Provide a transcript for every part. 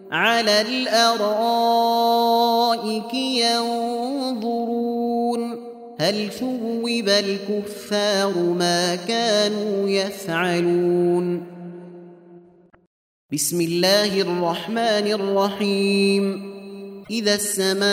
على الأرائك ينظرون هل ثوب الكفار ما كانوا يفعلون. بسم الله الرحمن الرحيم. إذا السماء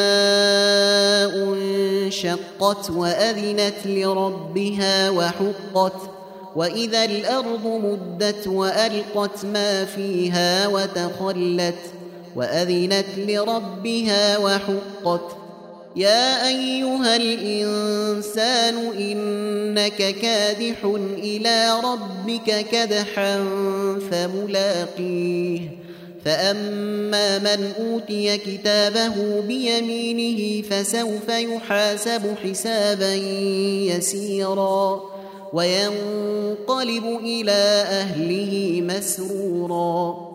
انشقت وأذنت لربها وحقت وإذا الأرض مدت وألقت ما فيها وتخلت وأذنت لربها وحقت يا أيها الإنسان إنك كادح إلى ربك كدحا فملاقيه فأما من أوتي كتابه بيمينه فسوف يحاسب حسابا يسيرا وينقلب إلى أهله مسرورا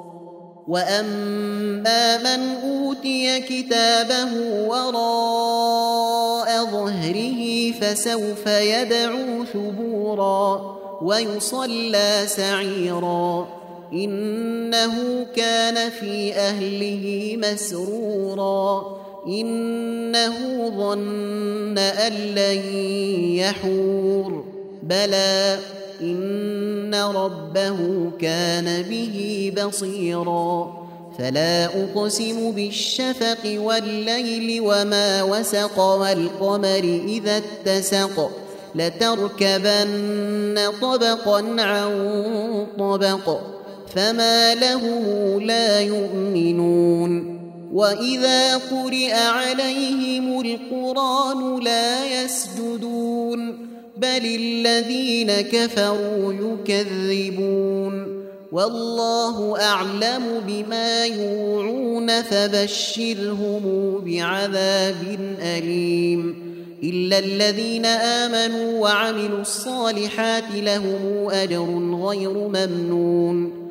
وأما من أوتي كتابه وراء ظهره فسوف يدعو ثبورا ويصلى سعيرا إنه كان في أهله مسرورا إنه ظن أن لن يحور بلى إن ربه كان به بصيرا فلا أقسم بالشفق والليل وما وسق والقمر إذا اتسق لتركبن طبقا عن طبق فما لهم لا يؤمنون وإذا قرئ عليهم القرآن لا يسجدون بل الذين كفروا يكذبون والله أعلم بما يوعون فبشرهم بعذاب أليم إلا الذين آمنوا وعملوا الصالحات لهم أجر غير ممنون